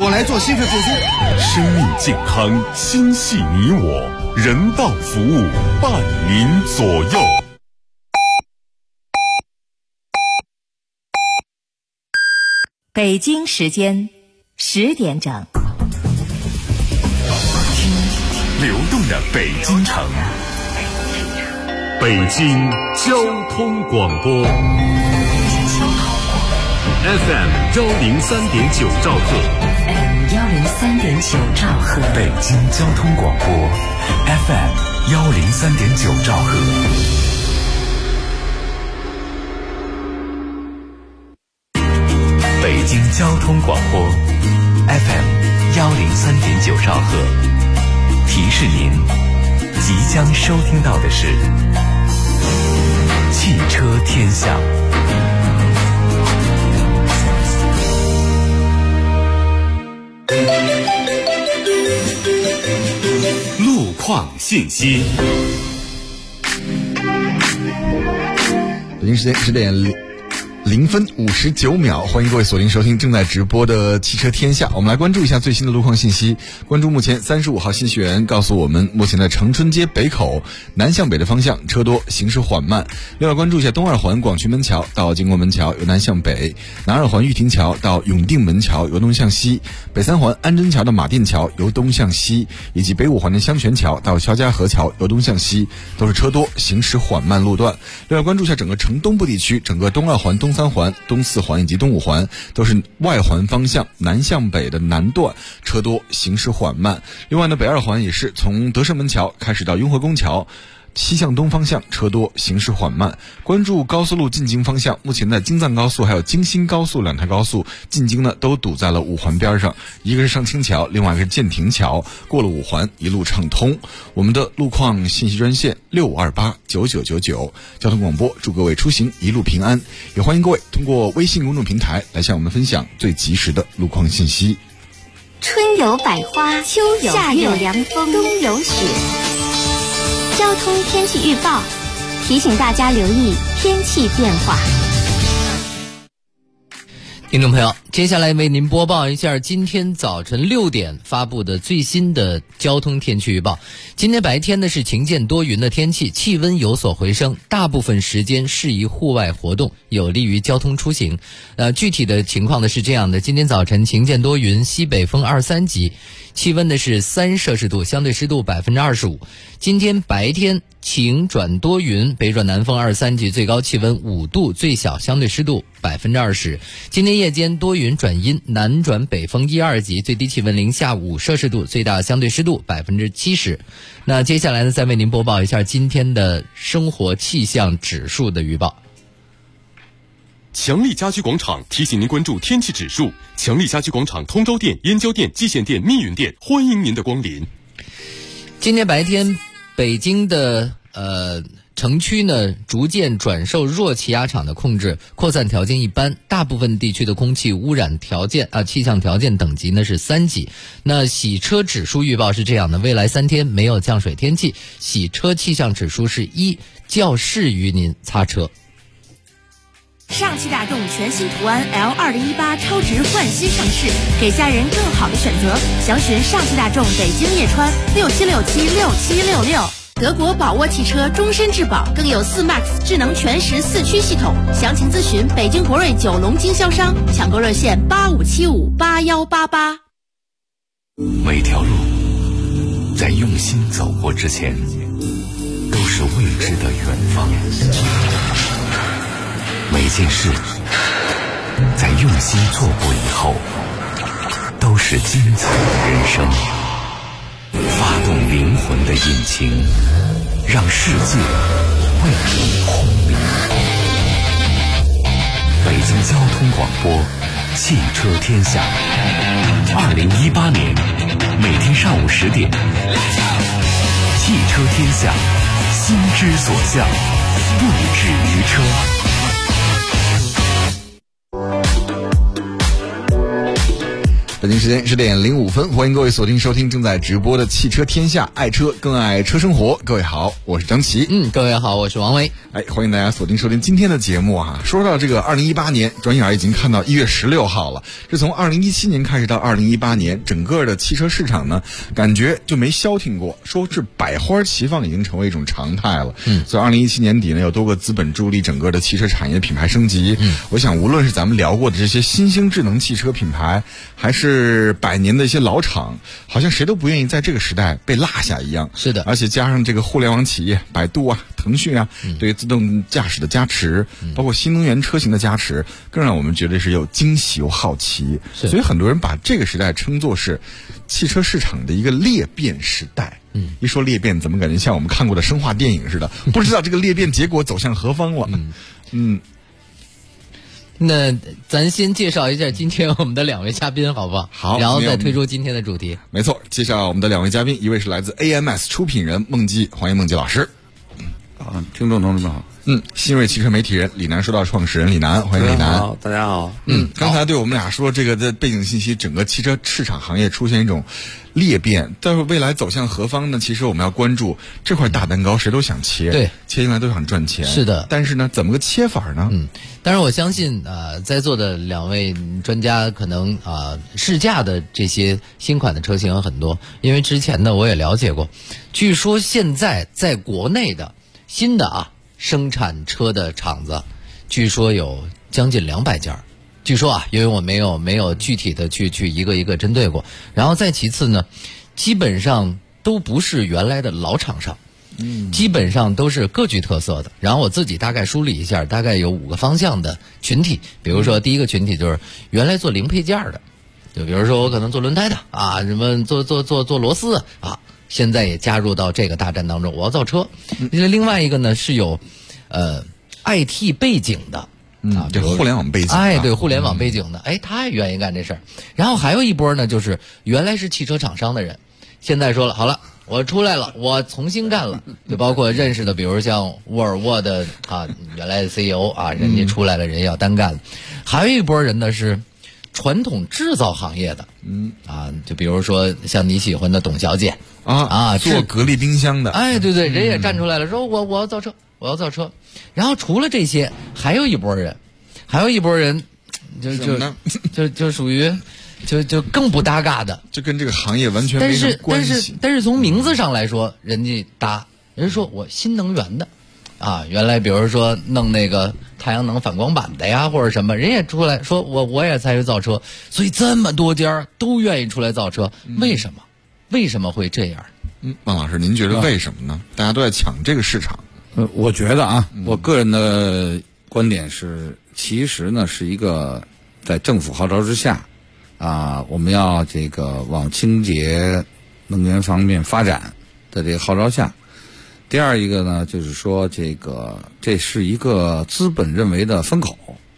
我来做心肺复苏。 生命健康，心系你我，人道服务，伴您左右。 北京时间10点整， 听流动的北京城，北京交通广播 FM 103.9兆赫， 103.9兆赫， 北京交通广播 FM 103.9兆赫。北京交通广播 FM 103.9兆赫，提示您即将收听到的是汽车天下。路况信息。 北京时间10点0分59秒，欢迎各位锁定收听正在直播的汽车天下。我们来关注一下最新的路况信息。关注目前35号信息源告诉我们，目前在长春街北口南向北的方向车多，行驶缓慢。另外关注一下东二环广渠门桥到经国门桥由南向北，南二环玉亭桥到永定门桥由东向西，北三环安贞桥到马甸桥由东向西，以及北五环的香泉桥到肖家河桥由东向西，都是车多，行驶缓慢路段。另外关注一下整个城东部地区，整个东二环、东三环、东四环以及东五环都是外环方向南向北的南段，车多，行驶缓慢。另外呢，北二环也是从德胜门桥开始到雍和宫桥西向东方向车多，行驶缓慢。关注高速路进京方向，目前在京藏高速还有京新高速两条高速进京呢都堵在了五环边上，一个是上清桥，另外一个是建亭桥，过了五环一路畅通。我们的路况信息专线65289999，交通广播祝各位出行一路平安。也欢迎各位通过微信公众平台来向我们分享最及时的路况信息。 春有百花，秋有夏有凉风，冬有雪。交通天气预报提醒大家留意天气变化。 听众朋友，接下来为您播报一下今天早晨6点发布的最新的交通天气预报。今天白天呢是晴间多云的天气，气温有所回升，大部分时间适宜户外活动，有利于交通出行。具体的情况呢是这样的：今天早晨晴间多云，西北风23级，气温呢是3摄氏度，相对湿度25%。今天白天晴转多云，北转南风23级，最高气温5度，最小相对湿度20%。今天夜间多云转阴，南转北风12级，最低气温零下5摄氏度，最大相对湿度70%。那接下来呢，再为您播报一下今天的生活气象指数的预报。 强力家居广场提醒您关注天气指数。强力家居广场通州店、燕郊店、蓟县店、密云店，欢迎您的光临。 今天白天北京的城区呢逐渐转受弱气压场的控制，扩散条件一般，大部分地区的空气污染条件气象条件等级呢是3级。那洗车指数预报是这样的：未来3天没有降水天气，洗车气象指数是1，较适于您擦车。 上汽大众全新途安 L 2018超值焕新上市，给家人更好的选择。详询上汽大众北京叶川67676766。德国宝沃汽车终身质保，更有4MAX 智能全时4驱系统。详情咨询北京博瑞9龙经销商，抢购热线85758188。 每条路在用心走过之前，都是未知的远方。每件事在用心做过以后，都是精彩的人生。发动灵魂的引擎，让世界为你轰鸣。北京交通广播，汽车天下。2018年每天上午10点，汽车天下，心之所向，不止于车。 北京时间10点05分，欢迎各位锁定收听正在直播的汽车天下，爱车更爱车生活。各位好，我是张琪。 各位好，我是王威。 欢迎大家锁定收听今天的节目啊。说到这个2018年，转眼已经看到1月16号了。这从2017年开始到2018年，整个的汽车市场呢，感觉就没消停过，说是百花齐放已经成为一种常态了。所以2017年底呢，有多个资本助力整个的汽车产业品牌升级。我想无论是咱们聊过的这些新兴智能汽车品牌，还是百年的一些老厂，好像谁都不愿意在这个时代被落下一样。 是的， 而且加上这个互联网企业，百度啊、腾讯啊，对于自动驾驶的加持，包括新能源车型的加持，更让我们觉得是又惊喜又好奇。所以很多人把这个时代称作是汽车市场的一个裂变时代。一说裂变，怎么感觉像我们看过的生化电影似的？不知道这个裂变结果走向何方了。 那咱先介绍一下今天我们的2位嘉宾，好不好？ 好， 然后再推出今天的主题。 没错，介绍我们的2位嘉宾，一位是来自 AMS 出品人孟基，欢迎孟基老师。 听众同志们好。 新锐汽车媒体人李楠说道创始人李楠，欢迎李楠。 好，大家好。 刚才对我们俩说这个的背景信息，整个汽车市场行业出现一种裂变，但是未来走向何方呢？其实我们要关注这块大蛋糕，谁都想切， 对， 切进来都想赚钱。 是的， 但是呢，怎么个切法呢？ 当然我相信在座的2位专家可能试驾的这些新款的车型有很多，因为之前呢我也了解过，据说现在在国内的新的生产车的厂子，据说有将近200家。据说因为我没有具体的去一个一个针对过。然后再其次呢，基本上都不是原来的老厂商，基本上都是各具特色的。然后我自己大概梳理一下，大概有5个方向的群体。比如说第一个群体就是原来做零配件的，就比如说我可能做轮胎的什么做螺丝现在也加入到这个大战当中，我要造车。另外一个呢是有IT 背景的。 这互联网背景， 对，互联网背景的，他也愿意干这事儿。然后还有一波呢，就是原来是汽车厂商的人，现在说了，好了，我出来了，我重新干了，就包括认识的，比如像沃尔沃的原来的 CEO 人家出来了，人要单干了。还有一波人呢是传统制造行业的，就比如说像你喜欢的董小姐做格力冰箱的， 对，人也站出来了，说我要造车。我要造车。然后除了这些，还有一拨人就属于就更不搭嘎的， 就跟这个行业完全没什么关系。 但是从名字上来说，人家搭，人说我新能源的原来比如说弄那个太阳能反光板的呀，或者什么，人也出来说我也参与造车。所以这么多家都愿意出来造车，为什么？为什么会这样？ 孟老师，您觉得为什么呢？大家都在抢这个市场。 我觉得我个人的观点是，其实呢是一个在政府号召之下我们要这个往清洁能源方面发展的这个号召下。第二一个呢，就是说这是一个资本认为的风口。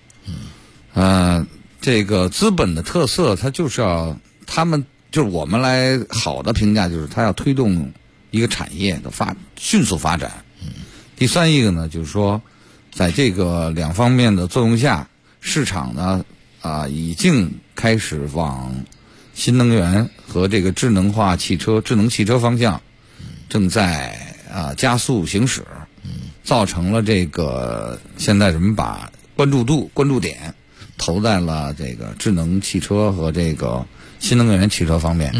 这个资本的特色，它就是要就是我们来好的评价，就是它要推动一个产业的迅速发展。第三一个呢，就是说，在这个2方面的作用下，市场呢已经开始往新能源和这个智能汽车方向正在加速行驶，造成了这个现在人们把关注点投在了这个智能汽车和这个新能源汽车方面。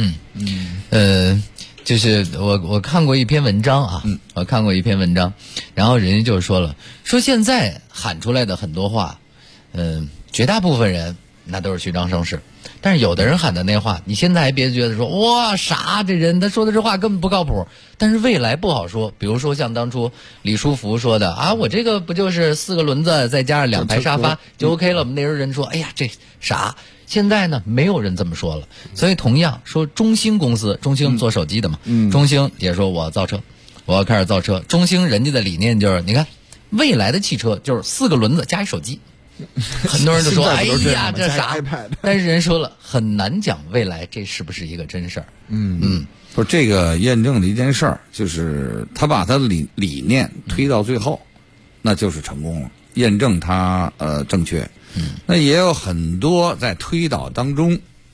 就是我看过一篇文章我看过一篇文章，然后人家就说了，说现在喊出来的很多话，绝大部分人那都是虚张声势，但是有的人喊的那话，你现在还别觉得说哇傻，这人他说的这话根本不靠谱，但是未来不好说。比如说像当初李书福说的我这个不就是4个轮子再加上2排沙发就 OK 了，我们那时候人说哎呀这傻。现在呢没有人这么说了。所以同样说中兴公司，中兴做手机的嘛，中兴也说我要造车，我要开始造车。中兴人家的理念就是你看未来的汽车就是4个轮子加一手机，很多人都说哎呀这啥，但是人说了很难讲未来这是不是一个真事儿。 不是这个验证的一件事儿，就是他把他的理念推到最后，那就是成功了，验证他正确。那也有很多在推导当中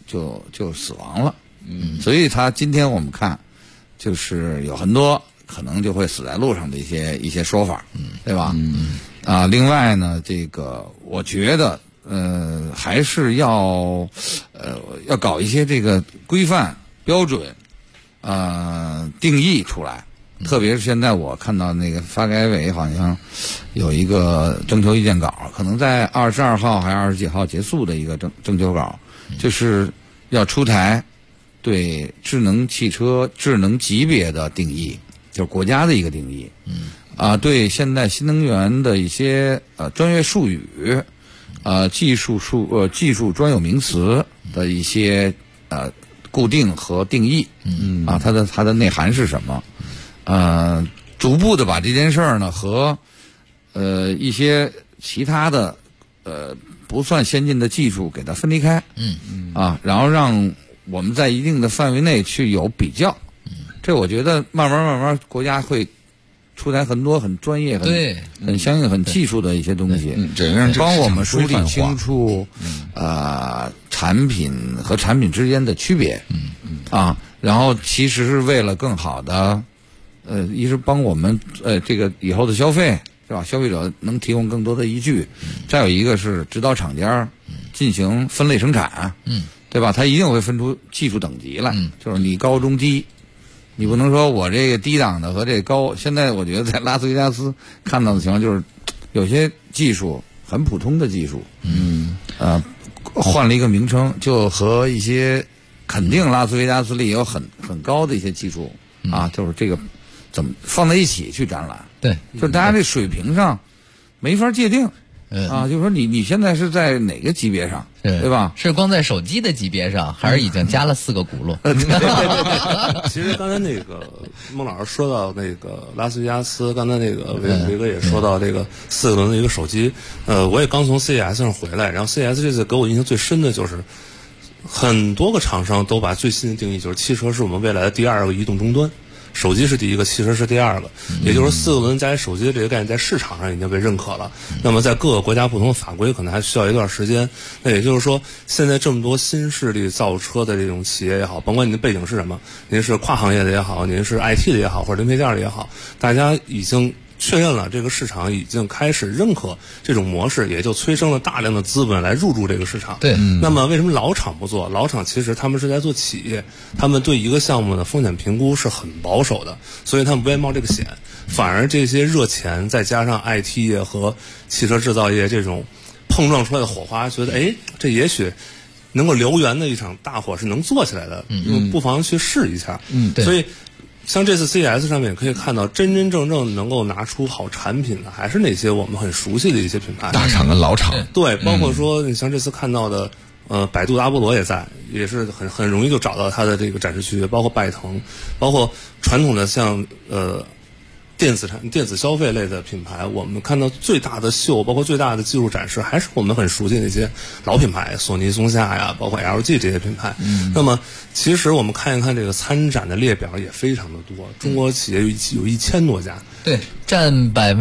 就死亡了。所以他今天我们看，就是有很多可能就会死在路上的一些说法，对吧？另外呢，这个我觉得还是要搞一些这个规范标准定义出来。特别是现在我看到那个发改委好像有一个征求意见稿，可能在22号还是20几号结束的一个征求稿，就是要出台对智能汽车智能级别的定义，就是国家的一个定义。对现在新能源的一些专业术语技术专有名词的一些固定和定义。它的内涵是什么？逐步的把这件事儿呢和一些其他的不算先进的技术给它分离开。然后让我们在一定的范围内去有比较。这我觉得慢慢国家会出台很多很专业、很相应、很技术的一些东西，帮我们梳理清楚产品和产品之间的区别。然后其实是为了更好的一是帮我们这个以后的消费，是吧？消费者能提供更多的依据。再有一个是指导厂家进行分类生产，对吧？它一定会分出技术等级来，就是你高中低。你不能说我这个低档的和这个高。现在我觉得在拉斯维加斯看到的情况就是，有些技术很普通的技术，换了一个名称，就和一些肯定拉斯维加斯里有很高的一些技术就是这个怎么放在一起去展览？ 对， 就是大家这水平上没法界定。就是说你现在是在哪个级别上，对吧？ 是光在手机的级别上，还是已经加了4个轱辘？ 其实刚才那个孟老师说到那个拉斯维加斯，刚才那个维哥也说到这个4个轮的一个手机。我也刚从 CES 上回来，然后 CES 这次给我印象最深的就是很多个厂商都把最新的定义，就是汽车是我们未来的第2个移动终端。手机是第一个，汽车是第2个，也就是说4个轮加手机的这个概念在市场上已经被认可了。那么在各个国家不同的法规可能还需要一段时间。那也就是说，现在这么多新势力造车的这种企业也好，甭管您的背景是什么，您是跨行业的也好，您是 IT 的也好，或者零配件的也好，大家已经确认了这个市场已经开始认可这种模式，也就催生了大量的资本来入驻这个市场。 对， 那么为什么老厂不做？老厂其实他们是在做企业，他们对一个项目的风险评估是很保守的，所以他们不愿意冒这个险。反而这些热钱再加上 IT 业和汽车制造业这种碰撞出来的火花，觉得这也许能够燎原的一场大火是能做起来的，不妨去试一下。所以像这次 CES 上面也可以看到，真真正正能够拿出好产品的，还是那些我们很熟悉的一些品牌， 大厂跟老厂。 对，包括说你像这次看到的，百度的阿波罗也在，也是很容易就找到它的这个展示区，包括拜腾，包括传统的像电子消费类的品牌，我们看到最大的秀，包括最大的技术展示，还是我们很熟悉的那些老品牌，索尼、松下呀，包括 LG 这些品牌。那么其实我们看一看这个参展的列表也非常的多，中国企业有1000多家， 对，占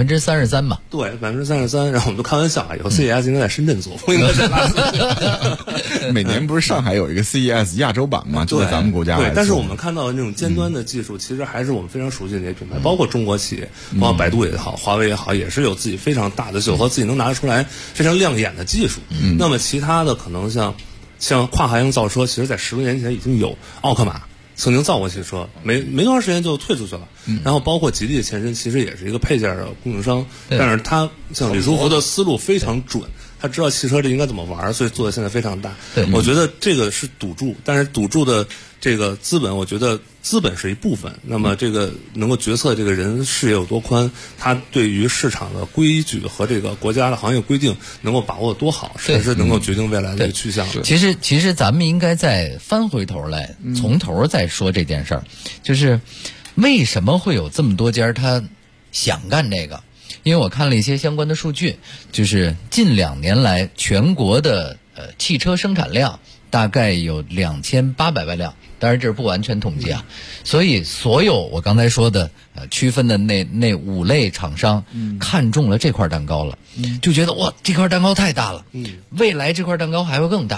33%吧。 对，33%。然后我们都开玩笑以后 CES 应该在深圳做，不应该在拉斯。 每年不是上海有一个 CES 亚洲版嘛，就在咱们国家来做。 对，但是我们看到的那种尖端的技术，其实还是我们非常熟悉的那些品牌，包括中国企业，包括百度也好，华为也好，也是有自己非常大的秀和自己能拿得出来非常亮眼的技术。那么其他的可能像跨行业造车，其实在10多年前已经有奥克玛曾经造过汽车，没多长时间就退出去了。然后包括吉利的前身，其实也是一个配件的供应商，但是他像李书福的思路非常准，他知道汽车这应该怎么玩，所以做的现在非常大。我觉得这个是赌注，但是赌注的这个资本，我觉得资本是一部分。那么这个能够决策这个人视野有多宽，他对于市场的规矩和这个国家的行业规定能够把握多好，才是能够决定未来的一个去向。 其实咱们应该再翻回头来，从头再说这件事儿，就是为什么会有这么多家他想干这个？因为我看了一些相关的数据，就是近2年来全国的汽车生产量大概有2800万辆，当然这是不完全统计啊。所以所有我刚才说的区分的那5类厂商看中了这块蛋糕了，就觉得哇，这块蛋糕太大了，未来这块蛋糕还会更大。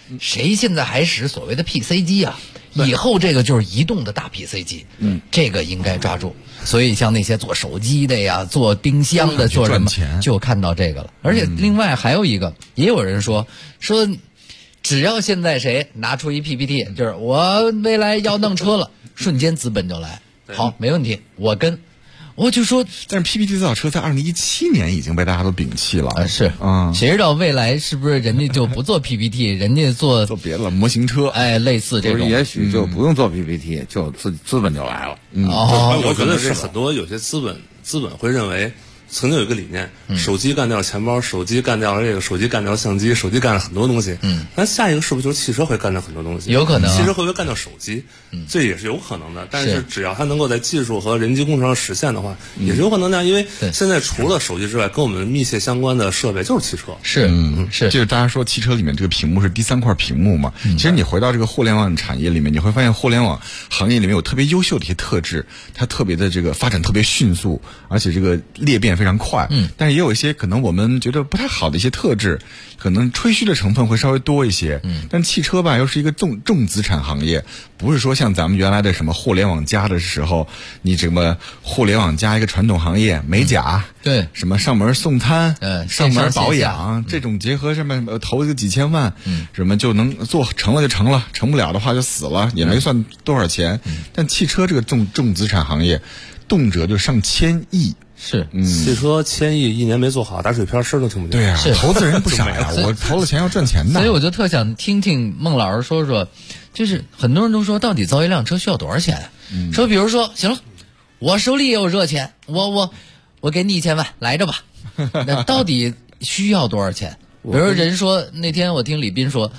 谁现在还使所谓的 PC 机啊？以后这个就是移动的大 PC 机，这个应该抓住。所以像那些做手机的呀、做冰箱的、做什么，就看到这个了。而且另外还有一个，也有人说，只要现在谁拿出一 PPT， 就是我未来要弄车了，瞬间资本就来，好，没问题，我跟。我就说， 但是 PPT 造车在2017年已经被大家都摒弃了。 是，谁知道未来是不是人家就不做 PPT， 人家做别的模型车， 类似这种， 也许就不用做 PPT， 就资本就来了。 我觉得是很多有些资本会认为。曾经有一个理念，手机干掉钱包，手机干掉了这个，手机干掉相机，手机干了很多东西。那下一个是不是就是汽车会干掉很多东西？ 有可能， 汽车会不会干掉手机？这也是有可能的。但是只要它能够在技术和人机工程上实现的话，也是有可能的。因为现在除了手机之外，跟我们密切相关的设备就是汽车。 是， 就是大家说汽车里面这个屏幕是第3块屏幕嘛。其实你回到这个互联网产业里面，你会发现互联网行业里面有特别优秀的一些特质，它特别的这个发展特别迅速，而且这个裂变非常快。但是也有一些可能我们觉得不太好的一些特质，可能吹嘘的成分会稍微多一些。但汽车吧又是一个重资产行业，不是说像咱们原来的什么互联网加的时候，你什么互联网加一个传统行业美甲， 对， 什么上门送餐，上门保养，这种结合上面投个几千万，什么就能做成了就成了，成不了的话就死了，也没算多少钱。但汽车这个重资产行业，动辄就上千亿。 是， 汽车1000亿一年没做好，打水漂声都听不见。 对啊，投资人不傻呀，我投了钱要赚钱的。 所以我就特想听听孟老师说，就是很多人都说，到底造一辆车需要多少钱？说比如说，行了，我手里也有这钱，我给你1000万来着吧。那到底需要多少钱？比如人说那天我听李斌说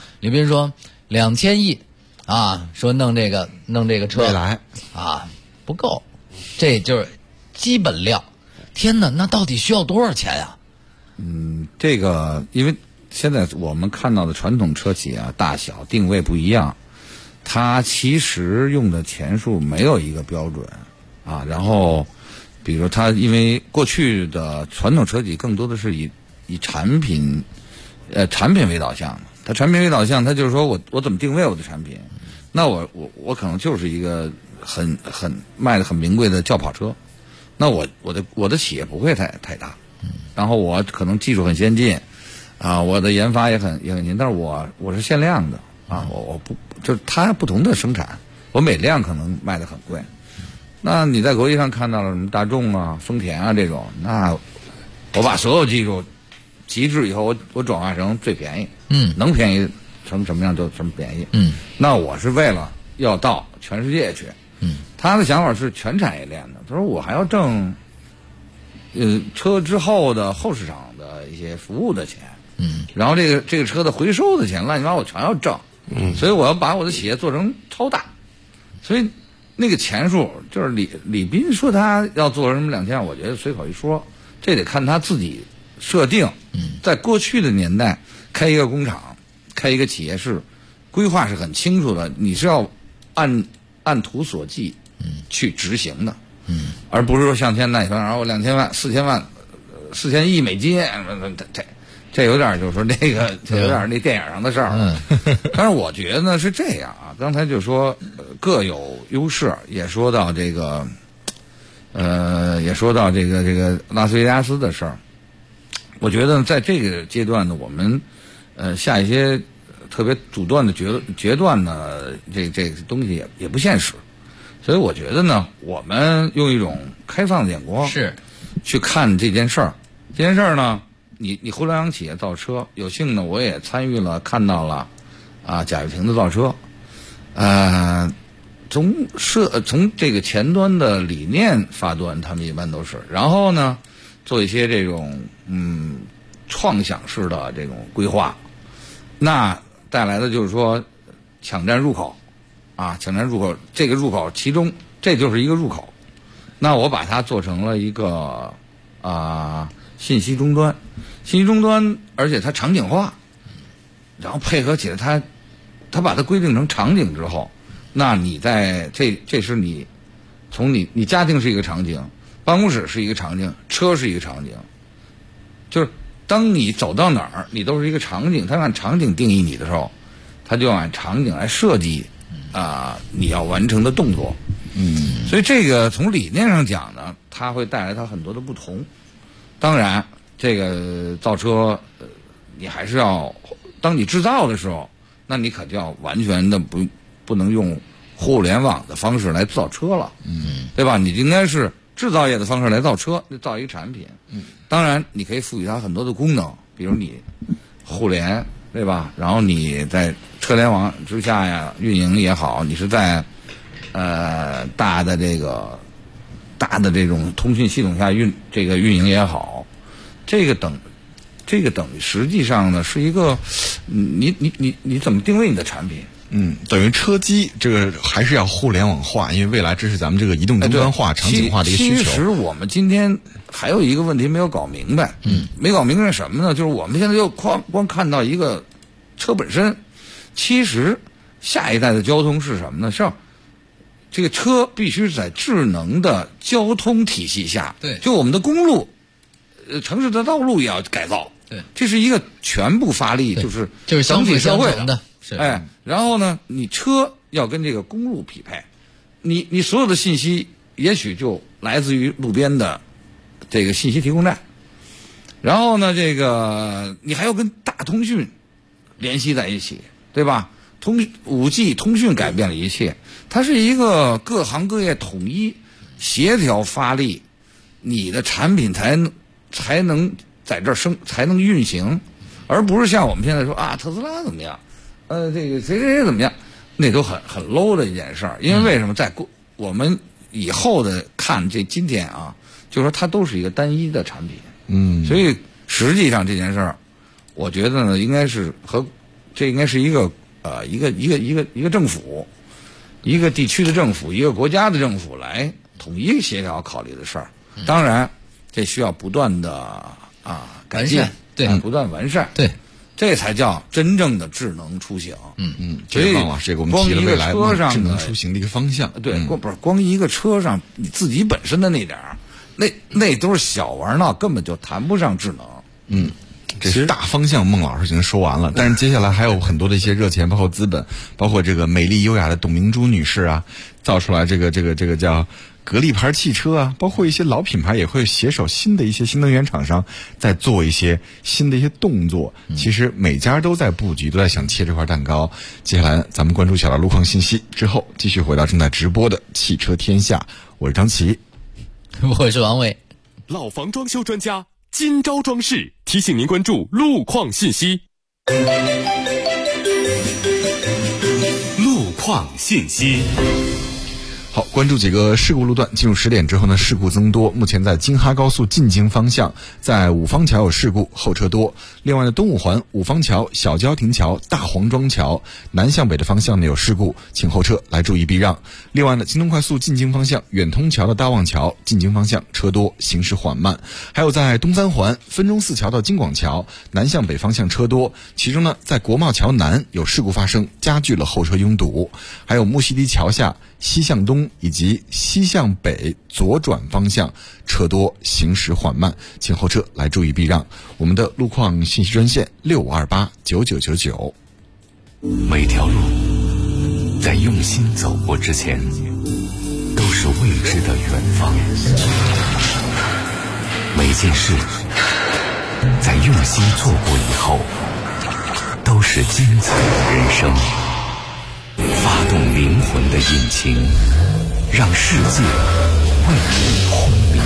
2000亿啊，说弄这个车未来啊不够，这就是基本料。天哪，那到底需要多少钱呀？ 这个因为现在我们看到的传统车企啊，大小定位不一样，它其实用的钱数没有一个标准啊。然后，比如它因为过去的传统车企更多的是以产品为导向的，它产品为导向，它就是说我怎么定位我的产品？那我可能就是一个很卖的很名贵的轿跑车。那我的企业不会太大，然后我可能技术很先进，啊，我的研发也很先，但是我是限量的啊，我不就是它不同的生产，我每辆可能卖的很贵。那你在国际上看到了什么大众啊、丰田啊这种，那我把所有技术极致以后，我转化成最便宜，能便宜成什么样就什么便宜，那我是为了要到全世界去。他的想法是全产业链的。他说我还要挣，车之后的后市场的一些服务的钱，然后这个车的回收的钱，乱七八糟我全要挣，所以我要把我的企业做成超大，所以那个钱数就是李斌说他要做什么2000万，我觉得随口一说，这得看他自己设定。在过去的年代，开一个工厂，开一个企业是规划是很清楚的，你是要按图所记去执行的，而不是说像现在说，然后2000万、4000万、4000亿美金，这有点就是说那个有点那电影上的事儿。但是我觉得呢是这样啊，刚才就说各有优势，也说到这个拉斯维加斯的事儿。我觉得在这个阶段呢，我们下一些特别阻断的决断呢，这个东西也不现实，所以我觉得呢，我们用一种开放的眼光是去看这件事儿。这件事儿呢，你互联网企业造车，有幸呢，我也参与了，看到了啊，贾跃亭的造车，从这个前端的理念发端，他们一般都是，然后呢，做一些这种创想式的这种规划，那带来的就是说抢占入口啊，抢占入口，这个入口其中这就是一个入口，那我把它做成了一个信息终端，而且它场景化，然后配合起来它把它规定成场景之后，那你在这是你从你家庭是一个场景，办公室是一个场景，车是一个场景，就是当你走到哪儿，你都是一个场景，它按场景定义你的时候， 它就按场景来设计你要完成的动作。所以这个从理念上讲呢，它会带来它很多的不同。当然，这个造车，你还是要，当你制造的时候，那你可就要完全的不能用互联网的方式来造车了，对吧？你应该是制造业的方式来造车，造一个产品。当然你可以赋予它很多的功能，比如你互联，对吧？然后你在车联网之下呀运营也好，你是在大的这种通讯系统下运营也好，这个等于实际上呢是一个你怎么定位你的产品？ 等于车机这个还是要互联网化，因为未来这是咱们这个移动终端化、场景化的一个需求。 其实我们今天还有一个问题没有搞明白，没搞明白什么呢？就是我们现在就光看到一个车本身，其实下一代的交通是什么呢？是要这个车必须在智能的交通体系下， 对， 就我们的公路、城市的道路也要改造， 对， 这是一个全部发力，就是相辅相成的。 然后呢，你车要跟这个公路匹配，你所有的信息也许就来自于路边的这个信息提供站，然后呢，这个你还要跟大通讯联系在一起，对吧？5G 通讯改变了一切，它是一个各行各业统一协调发力，你的产品才能在这儿才能运行，而不是像我们现在说特斯拉怎么样，这个谁怎么样，那都很 low 的一件事儿。因为为什么在我们以后的看今天就是说它都是一个单一的产品，所以实际上这件事儿，我觉得呢，应该是这应该是一个政府，一个地区的政府，一个国家的政府来统一协调考虑的事儿。当然，这需要不断的改进， 对， 不断完善， 对， 这才叫真正的智能出行。 所以汪老师也给我们提了未来智能出行的一个方向。 对，光一个车上你自己本身的那点儿，那都是小玩闹，根本就谈不上智能。 这是大方向，孟老师已经说完了，但是接下来还有很多的一些热钱，包括资本，包括这个美丽优雅的董明珠女士造出来这个叫格力牌汽车包括一些老品牌也会携手新的一些新能源厂商，在做一些新的一些动作。其实每家都在布局，都在想切这块蛋糕。接下来咱们关注小的路况信息之后，继续回到正在直播的汽车天下，我是张琪， 我是王伟。 老房装修专家金招装饰提醒您关注路况信息。路况信息。 好，关注几个事故路段。进入10点之后呢，事故增多。目前在京哈高速进京方向，在五方桥有事故，后车多。另外呢，东五环五方桥、小郊亭桥、大黄庄桥南向北的方向呢有事故，请后车来注意避让。另外呢，京东快速进京方向远通桥到大望桥进京方向车多，行驶缓慢。还有在东三环分钟寺桥到京广桥南向北方向车多，其中呢，在国贸桥南有事故发生，加剧了后车拥堵。还有木樨堤桥下西向东以及西向北左转方向车多，行驶缓慢，请后车来注意避让。我们的路况信息专线65289999。 每条路在用心走过之前，都是未知的远方。每件事在用心做过以后，都是精彩的人生。发动灵魂的引擎，让世界为你轰鸣。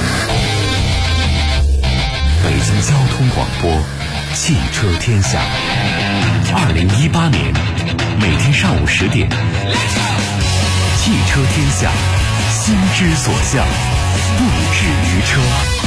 北京交通广播，汽车天下。2018年每天上午10点，汽车天下，心之所向，不止于车。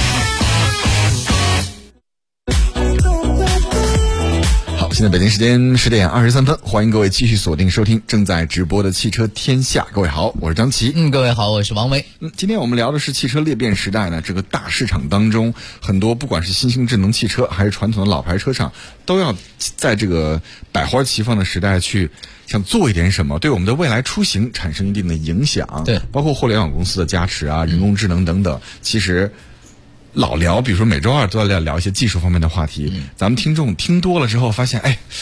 现在北京时间10点23分，欢迎各位继续锁定收听正在直播的汽车天下。各位好，我是张琪。 各位好，我是王维。 今天我们聊的是汽车裂变时代呢，这个大市场当中，很多不管是新兴智能汽车还是传统的老牌车厂，都要在这个百花齐放的时代去想做一点什么，对我们的未来出行产生一定的影响。 对， 包括互联网公司的加持人工智能等等，其实老聊，比如说每周二都要聊一些技术方面的话题。咱们听众听多了之后发现，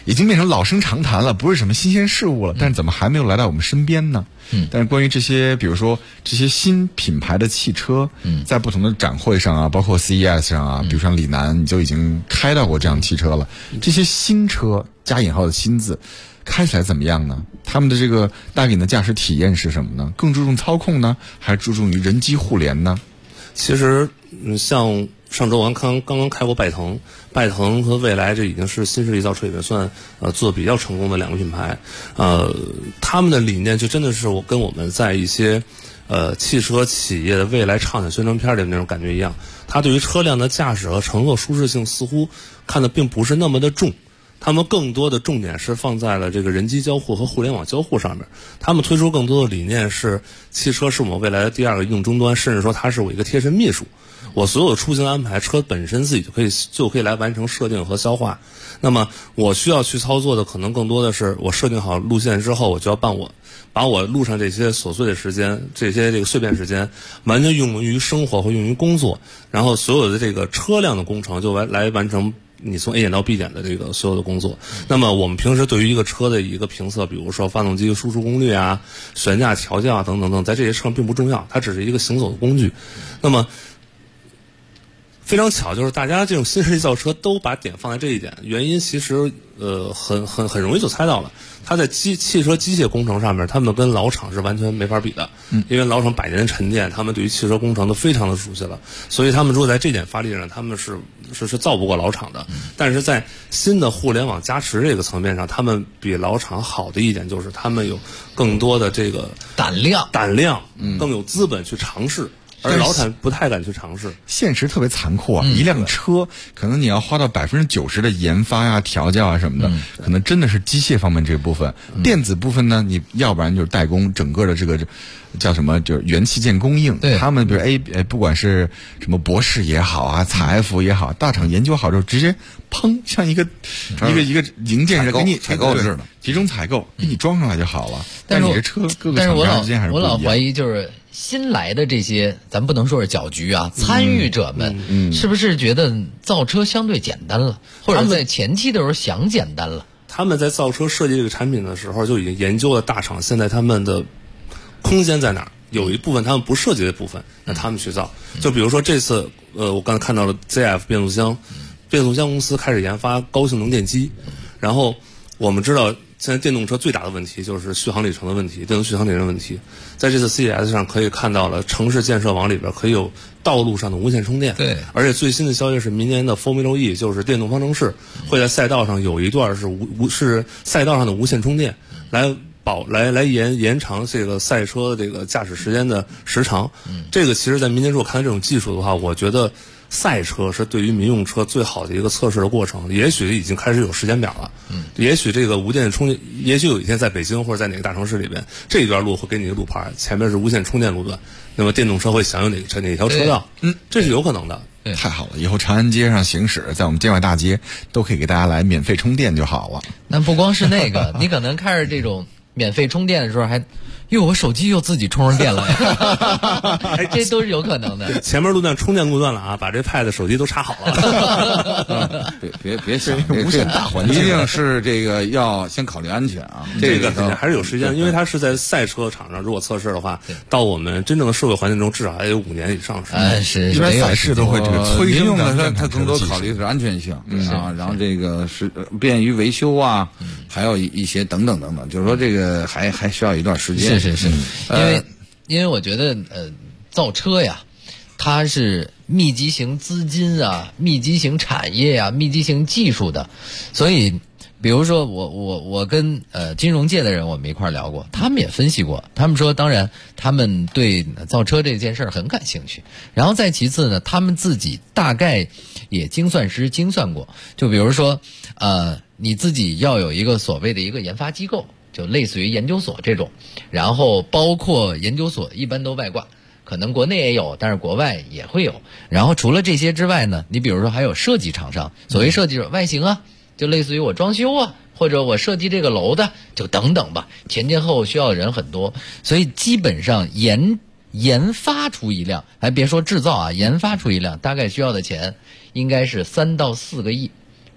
已经变成老生常谈了，不是什么新鲜事物了，但是怎么还没有来到我们身边呢？但是关于这些，比如说这些新品牌的汽车，在不同的展会上啊，包括 CES 上啊，比如像李楠，你就已经开到过这样汽车了。这些新车加引号的新字，开起来怎么样呢？他们的这个带给你的驾驶体验是什么呢？更注重操控呢，还是注重于人机互联呢？ 其实，像上周我刚刚开过拜腾和蔚来，这已经是新势力造车里面算做比较成功的两个品牌。他们的理念就真的是跟我们在一些汽车企业的未来畅想宣传片里的那种感觉一样。他对于车辆的驾驶和乘坐舒适性似乎看的并不是那么的重。他们更多的重点是放在了这个人机交互和互联网交互上面。他们推出更多的理念是，汽车是我们未来的第二个移动终端，甚至说它是我一个贴身秘书。我所有的出行安排，车本身自己就可以来完成设定和消化。那么我需要去操作的，可能更多的是我设定好路线之后，我就要把我路上这些琐碎的时间，这个碎片时间，完全用于生活和用于工作，然后所有的这个车辆的工程就来完成你从 A 点到 B 点的这个所有的工作。那么我们平时对于一个车的一个评测，比如说发动机输出功率啊、悬架调教啊等等等，在这些车上并不重要，它只是一个行走的工具。那么非常巧，就是大家这种新势力造车都把点放在这一点，原因其实很容易就猜到了。它在汽车机械工程上面，他们跟老厂是完全没法比的。因为老厂百年的沉淀，他们对于汽车工程都非常的熟悉了，所以他们如果在这点发力上，他们是造不过老厂的。但是在新的互联网加持这个层面上，他们比老厂好的一点就是他们有更多的这个胆量， 更有资本去尝试。而老厂不太敢去尝试， 现实特别残酷啊！一辆车可能你要花到90%的研发呀、调教啊什么的，可能真的是机械方面这部分。电子部分呢，你要不然就是代工，整个的这个叫什么，就是元器件供应。他们比如不管是什么博士也好啊，采孚也好，大厂研究好之后，直接砰，像一个零件给你采购似的集中采购，给你装上来就好了。但是你这车各个厂商之间还是不一样。 我老怀疑就是新来的这些，咱不能说是搅局啊，参与者们是不是觉得造车相对简单了，或者在前期的时候想简单了？ 他们在造车设计这个产品的时候，就已经研究了大厂现在他们的空间在哪儿，有一部分他们不设计的部分，那他们去造。就比如说这次，我刚才看到了 ZF 变速箱公司开始研发高性能电机，然后我们知道现在电动车最大的问题就是续航里程的问题，电动续航里程的问题。在这次 CES 上可以看到了，城市建设网里边可以有道路上的无线充电。 对， 而且最新的消息是，明年的 Formula E 就是电动方程式会在赛道上有一段是赛道上的无线充电，来延长这个赛车的这个驾驶时间的时长。这个其实在明年如果看到这种技术的话，我觉得赛车是对于民用车最好的一个测试的过程，也许已经开始有时间表了。也许这个无线充电，也许有一天在北京或者在哪个大城市里边，这一段路会给你一个路牌，前面是无线充电路段，那么电动车会享有哪条车道？这是有可能的。 太好了，以后长安街上行驶，在我们街外大街都可以给大家来免费充电就好了。 那不光是那个，你可能开着这种免费充电的时候还，我手机又自己充上电了呀，这都是有可能的。 前面路段充电路段了啊，把这 Pad 手机都插好了。 别想无限大环境，一定是这个要先考虑安全啊。 这个肯定还是有时间，因为它是在赛车场上，如果测试的话，到我们真正的社会环境中，至少还有5年以上时间。 是一般赛事都会这个催生的， 它更多考虑的是安全性啊，然后这个是便于维修啊，还有一些等等，就是说这个还需要一段时间。 是，因为我觉得造车呀，它是密集型资金啊、密集型产业啊、密集型技术的，所以比如说我跟金融界的人我们一块聊过，他们也分析过，他们说当然他们对造车这件事儿很感兴趣，然后再其次呢，他们自己大概也精算过，就比如说你自己要有一个所谓的一个研发机构，就类似于研究所这种，然后包括研究所一般都外挂，可能国内也有，但是国外也会有。然后除了这些之外呢，你比如说还有设计厂商，所谓设计者外形啊，就类似于我装修啊，或者我设计这个楼的，就等等吧，前后需要人很多，所以基本上研发出一辆，还别说制造啊，研发出一辆大概需要的钱应该是3到4个亿。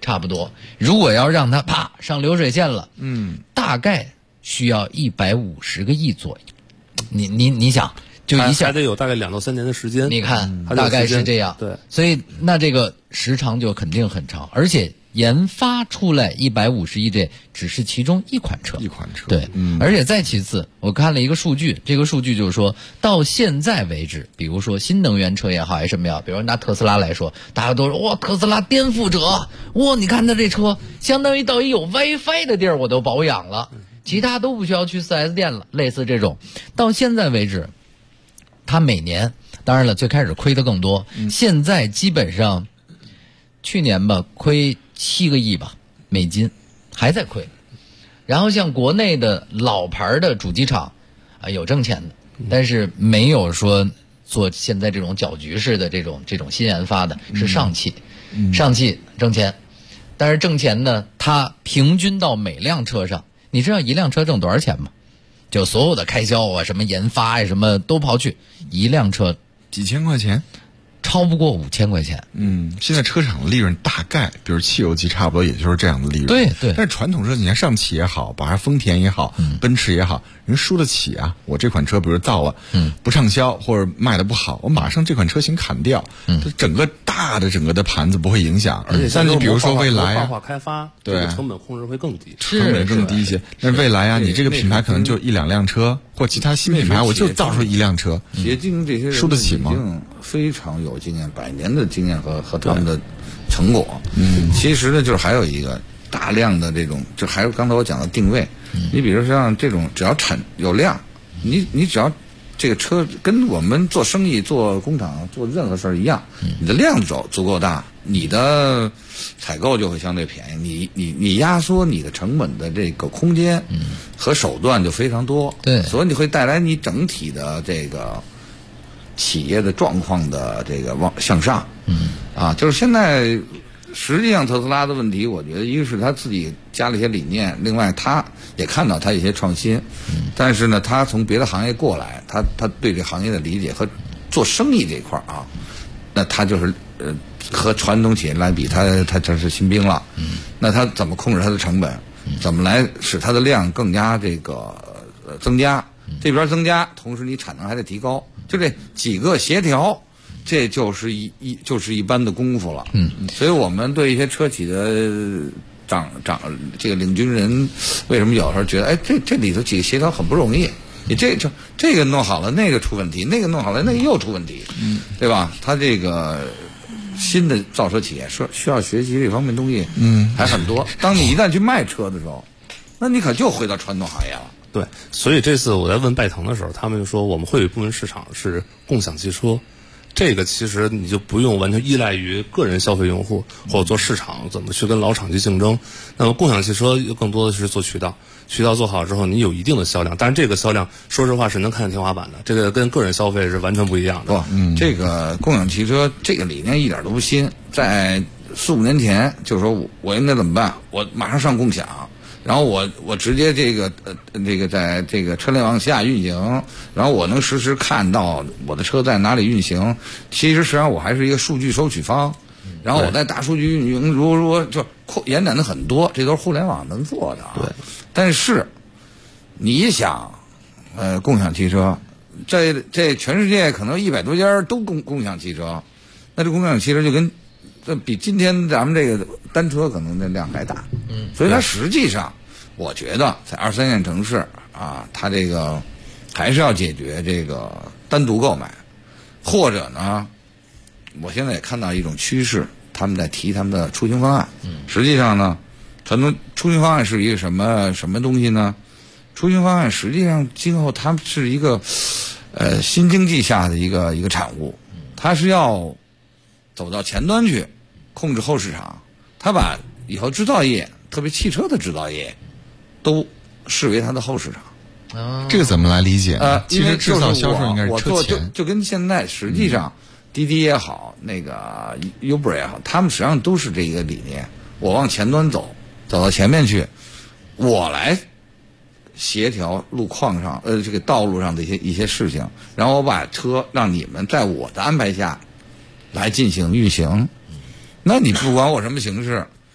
差不多。如果要让它啪上流水线了，大概需要150个亿左右。你想，就一下还得有大概2到3年的时间。 你看，大概是这样。 对， 所以那这个时长就肯定很长，而且研发出来150亿，这只是其中一款车。对，而且再其次，我看了一个数据，这个数据就是说到现在为止，比如说新能源车也好，还是什么呀，比如拿特斯拉来说，大家都说哇，特斯拉颠覆者，哇，你看它这车相当于到一有 WiFi 的地儿我都保养了，其他都不需要去 4S 店了，类似这种。到现在为止，它每年，当然了，最开始亏的更多，现在基本上去年吧亏7个亿吧美金，还在亏。然后像国内的老牌的主机厂啊，有挣钱的，但是没有说做现在这种搅局式的这种新研发的，是上汽，上汽挣钱，但是挣钱呢，它平均到每辆车上，你知道一辆车挣多少钱吗？就所有的开销啊，什么研发呀，什么都刨去，一辆车几千块钱。 超不过5000块钱。 现在车厂的利润大概，比如汽油机差不多也就是这样的利润。 对。 但是传统车，你看上汽也好，包括丰田也好，奔驰也好，人输得起啊。我这款车比如造了，不畅销或者卖的不好，我马上这款车型砍掉，整个的盘子不会影响。 而且像你比如说未来模块化开发， 对， 这个成本控制会更低， 成本更低一些。但是未来啊，你这个品牌可能就1-2辆车，或其他新品牌我就造出1辆车， 企业经营这些人输得起吗？ 非常有经验，100年的经验和他们的成果。其实呢，就是还有一个大量的这种，就还是刚才我讲的定位。你比如像这种，只要有量，你只要这个车跟我们做生意、做工厂、做任何事儿一样，你的量足够大，你的采购就会相对便宜。你压缩你的成本的这个空间和手段就非常多。 对， 所以你会带来你整体的这个企业的状况的这个向上。就是现在实际上特斯拉的问题，我觉得一个是他自己加了一些理念，另外他也看到他一些创新，但是呢，他从别的行业过来，他对这行业的理解和做生意这一块啊，那他就是和传统企业来比，他这是新兵了。那他怎么控制他的成本？怎么来使它的量更加这个增加？这边增加，同时你产能还得提高，就这几个协调。这就是一般的功夫了。所以我们对一些车企的这个领军人，为什么有时候觉得，这里头几个协调很不容易？你这个弄好了，那个出问题；那个弄好了，那个又出问题，对吧？他这个新的造车企业需要学习这方面东西，还很多。当你一旦去卖车的时候，那你可就回到传统行业了。 对，所以这次我在问拜腾的时候，他们就说我们会有一部分市场是共享汽车。这个其实你就不用完全依赖于个人消费用户或者做市场怎么去跟老厂去竞争。那么共享汽车更多的是做渠道做好之后，你有一定的销量，但是这个销量说实话是能看见天花板的，这个跟个人消费是完全不一样的。 这个共享汽车这个理念一点都不新，在4-5年前就是说我应该怎么办？我马上上共享。然后我直接这个在这个车联网下运行，然后我能实时看到我的车在哪里运行。其实实际上我还是一个数据收取方，然后我在大数据运营，如果就延展的很多，这都是互联网能做的。 对， 但是你想，共享汽车，这全世界可能100多家都共享汽车，那这共享汽车就跟这比今天咱们这个单车可能的量还大。所以它实际上，我觉得在2、3线城市啊，它这个还是要解决这个单独购买，或者呢，我现在也看到一种趋势，他们在提他们的出行方案。实际上呢，传统出行方案是一个什么东西呢？出行方案实际上今后它是一个新经济下的一个产物，它是要走到前端去控制后市场，它把以后制造业，特别汽车的制造业，都视为它的后市场。 这个怎么来理解呢？其实制造销售应该是车前， 就跟现在实际上滴滴也好，那个 Uber 也好，他们实际上都是这个理念。我往前端走到前面去，我来协调路况上这个道路上的一些事情，然后我把车让你们在我的安排下来进行运行。那你不管我什么形式，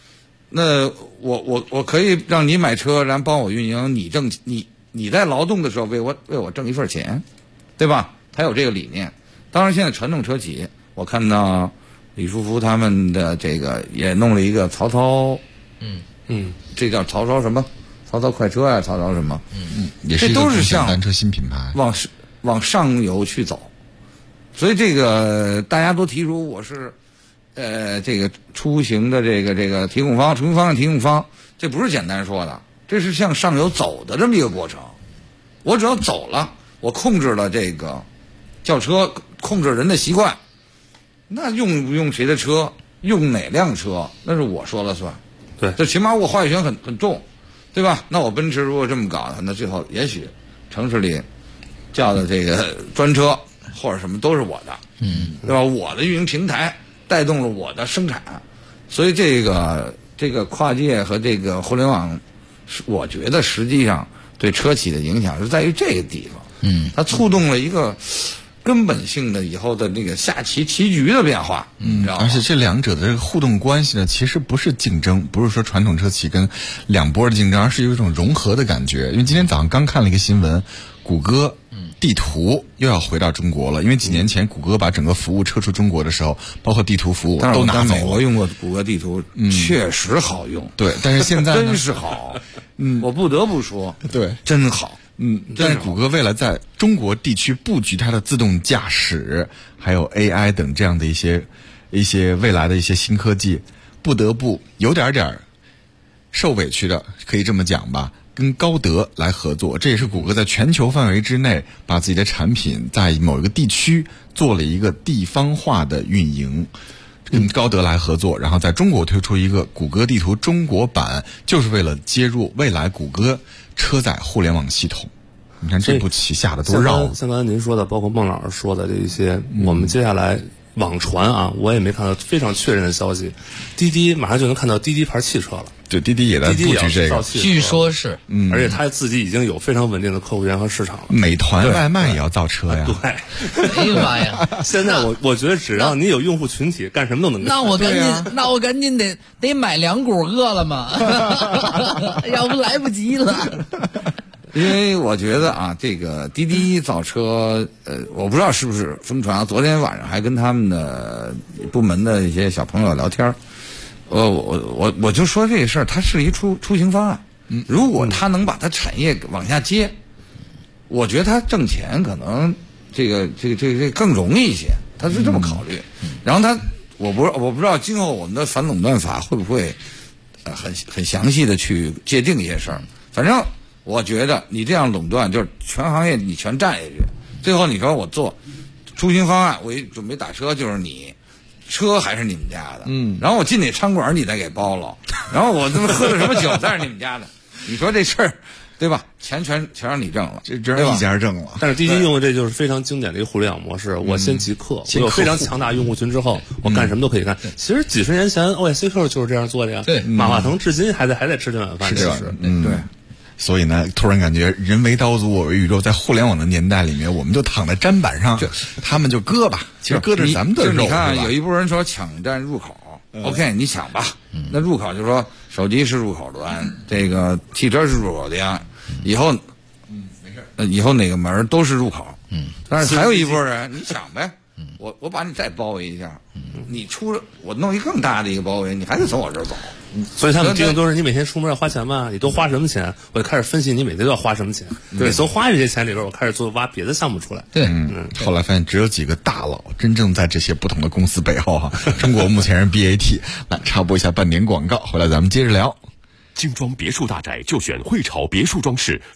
那我可以让你买车，然后帮我运营，你在劳动的时候为我挣一份钱，对吧？他有这个理念。当然，现在传统车企，我看到李书福他们的这个也弄了一个曹操，这叫曹操什么？曹操快车啊，曹操什么？ 也是一个共享单车新品牌， 往上游去走。所以这个大家都提出我是，这个出行的这个提供方，出行方案提供方，这不是简单说的，这是向上游走的这么一个过程。我只要走了，我控制了这个叫车，控制人的习惯，那用不用谁的车，用哪辆车，那是我说了算。 对， 这起码我话语权很重，对吧？那我奔驰如果这么搞的，那最后也许城市里叫的这个专车或者什么都是我的，对吧？我的运营平台带动了我的生产，所以这个跨界和这个互联网，我觉得实际上对车企的影响是在于这个地方，它触动了一个根本性的以后的那个下棋局的变化，知道吗？ 而且这两者的这个互动关系呢，其实不是竞争，不是说传统车企跟两波的竞争，而是有一种融合的感觉。因为今天早上刚看了一个新闻，谷歌地图又要回到中国了。因为几年前谷歌把整个服务撤出中国的时候，包括地图服务都拿走了。 美国用过谷歌地图，确实好用。 对，但是现在真是好，我不得不说， 对， 真好。 但是谷歌为了在中国地区布局它的自动驾驶，还有 AI 等这样的一些未来的一些新科技，不得不有点受委屈的，可以这么讲吧，跟高德来合作。这也是谷歌在全球范围之内把自己的产品在某一个地区做了一个地方化的运营，跟高德来合作，然后在中国推出一个谷歌地图中国版，就是为了接入未来谷歌车载互联网系统。你看这步棋下的多绕。 像刚才您说的，包括孟老师说的这一些，我们接下来网传啊，我也没看到非常确认的消息，滴滴马上就能看到滴滴牌汽车了。 对，滴滴也在布局这个， 据说是， 而且他自己已经有非常稳定的客户源和市场了。 美团外卖也要造车呀。 对， 哎呀妈呀！ 现在我觉得只要你有用户群体，干什么都能干。 那我赶紧得买2股饿了么，要不来不及了。 因为我觉得啊，这个滴滴造车，我不知道是不是疯传啊。昨天晚上还跟他们的部门的一些小朋友聊天，我就说这个事儿，它是一出行方案。如果他能把它产业往下接，我觉得他挣钱可能这个更容易一些。他是这么考虑。然后我不知道今后我们的反垄断法会不会很详细的去界定一些事儿。反正我觉得你这样垄断，就是全行业你全占下去，最后你说我做出行方案，我一准备打车就是你。车还是你们家的，然后我进那餐馆你再给包了，然后我他妈喝的什么酒再是你们家的，你说这事儿，对吧？钱全让你挣了， 这一家挣了。 但是滴滴用的这就是非常经典的一个互联网模式，我先集客，我有非常强大用户群之后，我干什么都可以干。其实几十年前 OSCQ 就是这样做的呀， 对， 马化腾至今还在吃这碗饭， 是这样， 对。 所以呢，突然感觉人为刀俎，我为鱼肉，在互联网的年代里面，我们就躺在砧板上，他们就割吧。其实割的是咱们的肉。 你看，有一波人说抢占入口，OK， 你抢吧。那入口就说手机是入口端，这个汽车是入口端，以后，没事，以后哪个门都是入口。但是还有一波人，你抢呗。我把你再包围一下，你我弄一更大的一个包围，你还得从我这儿走。 所以他们定的都是你每天出门要花钱吧？你都花什么钱？我就开始分析你每天都要花什么钱。对，从花这些钱里边，我开始挖别的项目出来。 对， 后来发现只有几个大佬真正在这些不同的公司背后中国目前是 BAT。来插播一下半点广告，回来咱们接着聊。 精装别墅大宅就选汇潮别墅装饰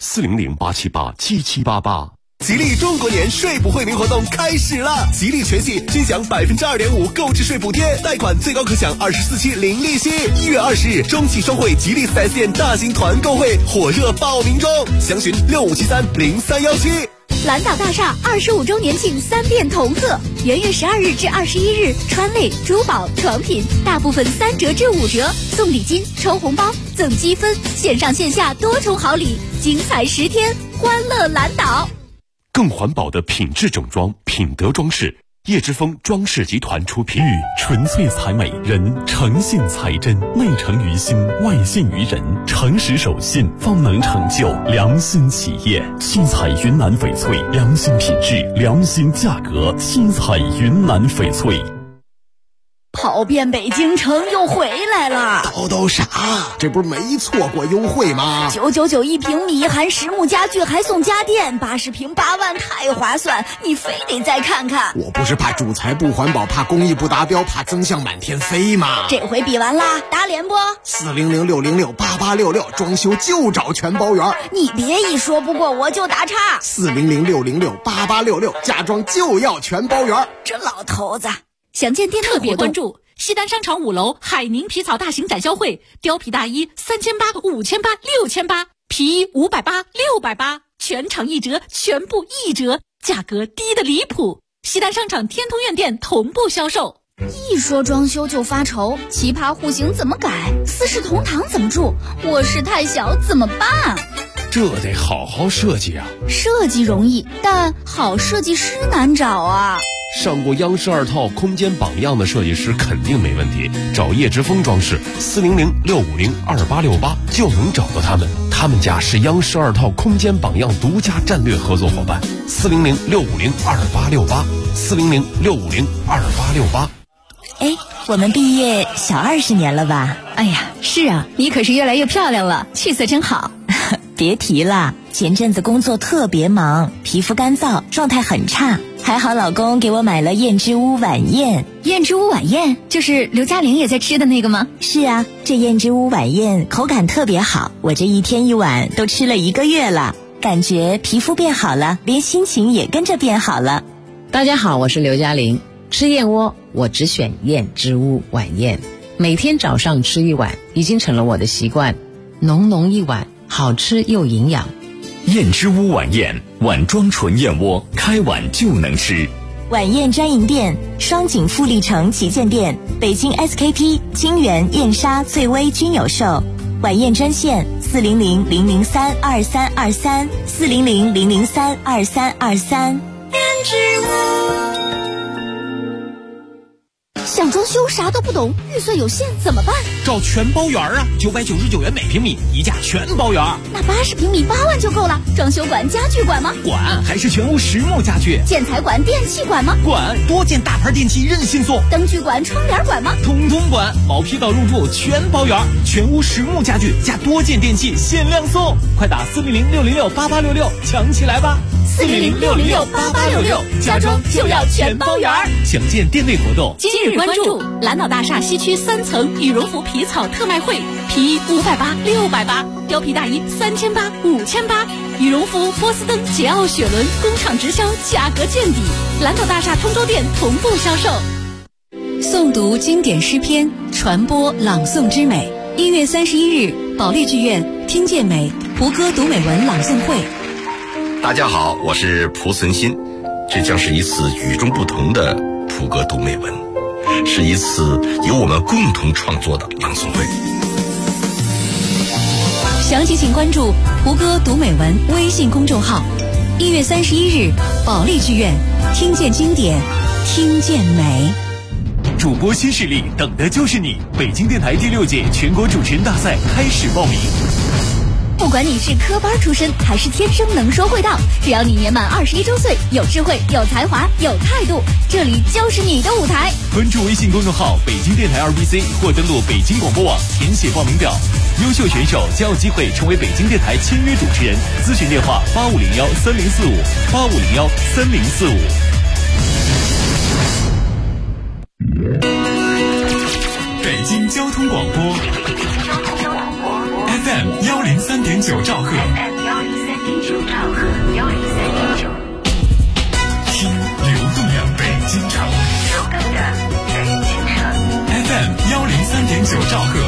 ，400-878-7788。 吉利中国年税不惠民活动开始了，吉利全系均享2.5%购置税补贴，贷款最高可享24期零利息。1月20日，中汽双汇吉利 4S 店大型团购会火热报名中，详询65730317。 蓝岛大厦25周年庆3店同贺，元月12日至21日，川类、珠宝、床品大部分3折至5折，送礼金、抽红包、赠积分，线上线下多重好礼，精彩10天，欢乐蓝岛。 更环保的品质整装，品德装饰叶之峰装饰集团出品。玉纯粹才美，人诚信才真，内诚于心，外信于人，诚实守信，方能成就良心企业。七彩云南翡翠，良心品质，良心价格。七彩云南翡翠。 跑遍北京城又回来了， 都啥？这不是没错过优惠吗 ？999一平米，含实木家具还送家电，80平8万，太划算！你非得再看看。 我不是怕主材不环保，怕工艺不达标，怕增项满天飞吗？ 这回比完啦，打脸不 ？400-606-8866，装修就找全包圆。 你别一说不过我就打岔。 400-606-8866，家装就要全包圆。 这老头子。详见店特别关注西单商场5楼海宁皮草大型展销会，貂皮大衣3800、5800、6800，皮衣580、680，全场1折，全部1折，价格低得离谱。西单商场天通苑店同步销售。 一说装修就发愁，奇葩户型怎么改？四世同堂怎么住？卧室太小怎么办？ 这得好好设计啊！ 设计容易，但好设计师难找啊。 上过央视2套空间榜样的设计师肯定没问题，找叶之峰装饰400-650-2868就能找到他们。他们家是央视2套空间榜样独家战略合作伙伴，400-650-2868 400-650-2868。 哎，我们毕业小20年了吧？ 哎呀，是啊，你可是越来越漂亮了，气色真好。 别提了，前阵子工作特别忙，皮肤干燥，状态很差。还好老公给我买了燕之屋晚宴。 燕之屋晚宴就是刘嘉玲也在吃的那个吗？ 是啊，这燕之屋晚宴口感特别好，我这一天一碗都吃了1个月了，感觉皮肤变好了，连心情也跟着变好了。 大家好，我是刘嘉玲。吃燕窝我只选燕之屋晚宴，每天早上吃1碗已经成了我的习惯，浓浓一碗，好吃又营养。 燕之屋晚宴，碗装纯燕窝，开碗就能吃。 晚宴专营店：双井富力城旗舰店、北京 SKP、金源、燕莎、翠微均有售。晚宴专线400-003-2323 400-003-2323。 燕之屋。想装修啥都不懂，预算有限怎么办？ 找全包圆啊，999元每平米，一价全包圆。 那80平米8万就够了。装修管、家具管吗？ 管，还是全屋实木家具。 建材管、电器管吗？ 管，多件大牌电器任性送。 灯具管、窗帘管吗？ 统统管，毛坯到入住全包圆，全屋实木家具加多件电器限量送，快打400-606-8866抢起来吧 ！400-606-8866，家装就要全包圆。 详见店内活动。 今日关注蓝岛大厦西区3层羽绒服皮草特卖会，皮衣580、680，貂皮大衣3800、5800，羽绒服、波司登、捷奥雪伦工厂直销，价格见底。蓝岛大厦通州店同步销售。 诵读经典诗篇，传播朗诵之美。1月31日，保利剧院听见美蒲歌读美文朗诵会。 大家好，我是蒲存昕，这将是一次与众不同的蒲歌读美文，是一次由我们共同创作的朗诵会。 详情请关注蒲歌读美文微信公众号。1月31日，保利剧院听见经典，听见美。 主播新势力，等的就是你！北京电台第6届全国主持人大赛开始报名。 不管你是科班出身还是天生能说会道，只要你年满21周岁，有智慧、有才华、有态度，这里就是你的舞台。 关注微信公众号北京电台2BC 或登录北京广播网填写报名表，优秀选手将有机会成为北京电台签约主持人。咨询电话8501-3045 8501-3045。 北京交通广播 FM 103.9兆赫，听流动的北京城，FM 103.9兆赫，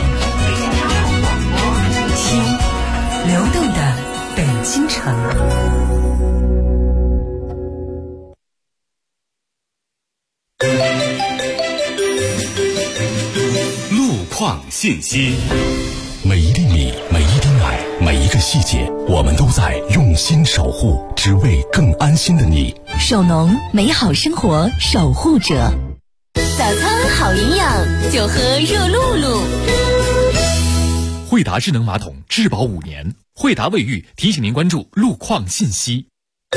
听流动的北京城。 路况信息。 每一粒米，每一滴奶，每一个细节，我们都在用心守护，只为更安心的你。 手农，美好生活守护者。 早餐好营养，就喝热露露。 惠达智能马桶质保5年。惠达卫浴提醒您关注路况信息。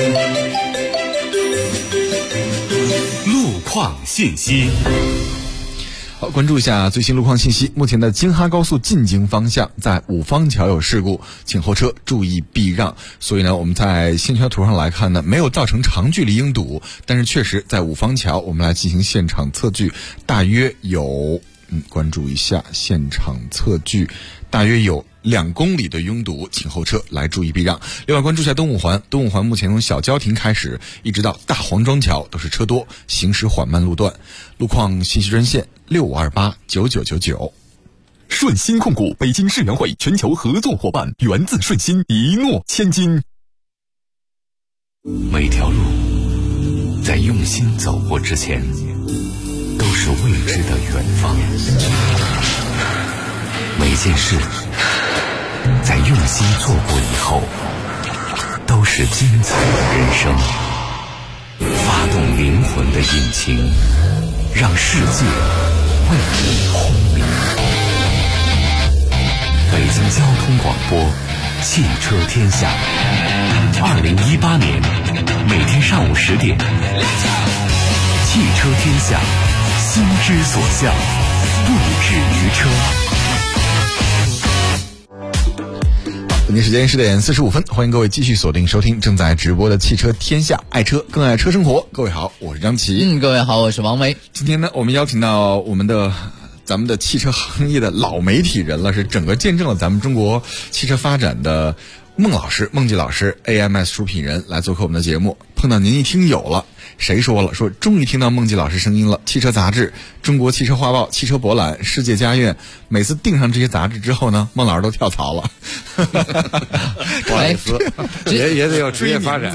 路况信息。 好，关注一下最新路况信息。目前的京哈高速进京方向在五方桥有事故，请后车注意避让。所以呢，我们在线圈图上来看呢，没有造成长距离拥堵，但是确实在五方桥，我们来进行现场测距，大约有关注一下现场测距，大约有2公里的拥堵，请后车来注意避让。另外关注一下东五环，东五环目前从小交亭开始一直到大黄庄桥都是车多，行驶缓慢路段。路况信息专线65289999。 顺鑫控股北京世园会全球合作伙伴，源自顺鑫，一诺千金。 每条路在用心走过之前，都是未知的远方。每件事在用心做过以后，都是精彩的人生。发动灵魂的引擎，让世界为你轰鸣。北京交通广播，汽车天下。2018年每天上午10点，汽车天下，心之所向，不止于车。 北京时间10点45分，欢迎各位继续锁定收听正在直播的汽车天下，爱车更爱车生活。各位好，我是张琪。 各位好，我是王维。 今天呢，我们邀请到咱们的汽车行业的老媒体人了，是整个见证了咱们中国汽车发展的孟季老师 AMS 出品人来做客我们的节目。碰到您一听有了，谁说了？说终于听到孟季老师声音了。汽车杂志、中国汽车画报、汽车博览、世界家苑，每次订上这些杂志之后呢，孟老师都跳槽了。 不好意思，也得有职业发展。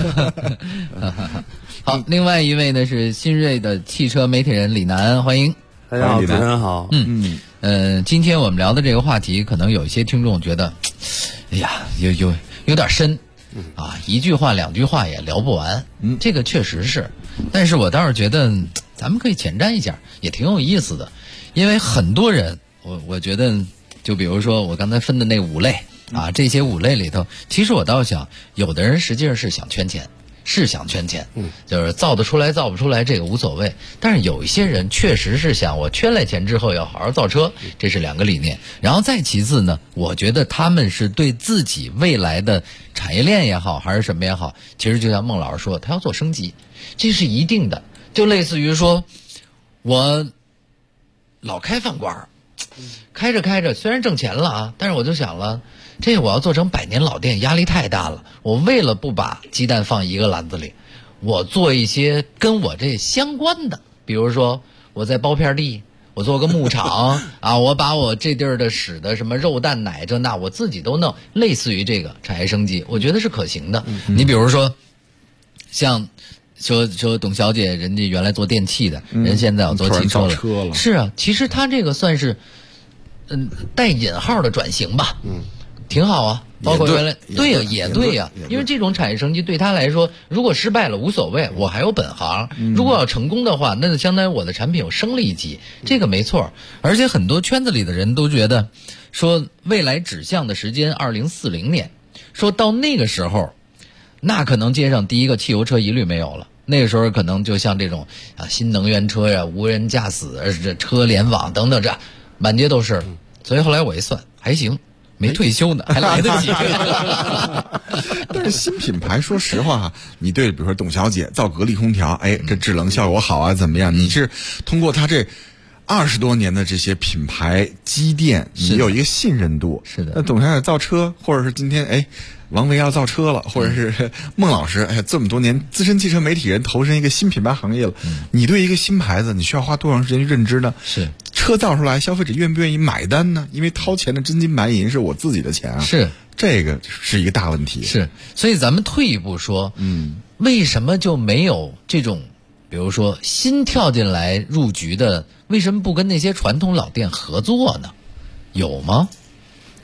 好，另外一位呢是新锐的汽车媒体人李楠，欢迎。 大家好，主持人好。 今天我们聊的这个话题，可能有一些听众觉得，哎呀，有点深。一句话2句话也聊不完，这个确实是，但是我倒是觉得咱们可以前瞻一下，也挺有意思的，因为很多人，我觉得，就比如说我刚才分的那5类这些5类里头，其实我倒想，有的人实际上是想圈钱，就是造得出来造不出来这个无所谓，但是有一些人确实是想我圈来钱之后要好好造车，这是2个理念。然后再其次呢，我觉得他们是对自己未来的产业链也好还是什么也好，其实就像孟老师说，他要做升级，这是一定的。就类似于说我老开饭馆，开着虽然挣钱了但是我就想了，这我要做成100年老店，压力太大了。我为了不把鸡蛋放一个篮子里，我做一些跟我这相关的，比如说我在包片地，我做个牧场我把我这地儿的使的什么肉蛋奶这那我自己都弄，类似于这个产业升级，我觉得是可行的。你比如说，像说董小姐，人家原来做电器的，人现在要做汽车了，是啊，其实他这个算是带引号的转型吧。挺好啊，包括原来也对呀，因为这种产业升级对他来说，如果失败了无所谓，我还有本行；如果要成功的话，那就相当于我的产品又升了一级，这个没错。而且很多圈子里的人都觉得，说未来指向的时间2040年，说到那个时候，那可能街上第一个汽油车一律没有了。那个时候可能就像这种新能源车呀、无人驾驶、这车联网等等，这满街都是。所以后来我一算，还行。没退休呢，还来得及。 但是新品牌，说实话，你对比如说董小姐造格力空调，这制冷效果好怎么样？你是通过它这20多年的这些品牌积淀，你有一个信任度。 是的。 那董小姐造车，或者是今天王维要造车了，或者是孟老师这么多年资深汽车媒体人投身一个新品牌行业了，你对一个新牌子，你需要花多长时间去认知呢？ 是。 车造出来，消费者愿不愿意买单呢？因为掏钱的真金白银是我自己的钱是这个是一个大问题。 是，所以咱们退一步说，为什么就没有这种，比如说新跳进来入局的，为什么不跟那些传统老店合作呢？有吗？